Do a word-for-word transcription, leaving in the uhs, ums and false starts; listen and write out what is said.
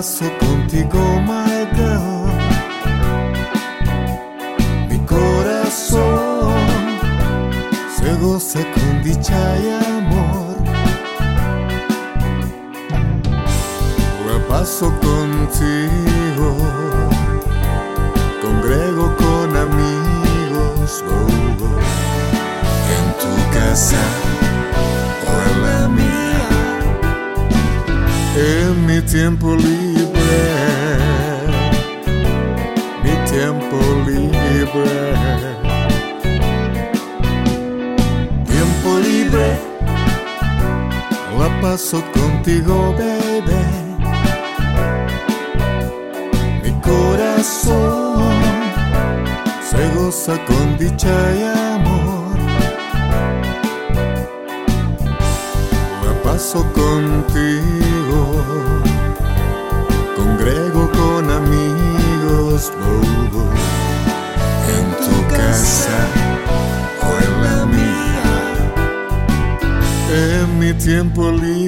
paso contigo, my girl. Mi corazón se goza con dicha y amor. La paso contigo, congrego con amigos, oh, oh. En tu casa o en la mía, en mi tiempo libre, mi tiempo libre, tiempo libre, la paso contigo, baby. Mi corazón se goza con dicha y amor. La paso contigo, congrego con amigos, oh, oh. En tu casa o en la mía, en mi tiempo libre,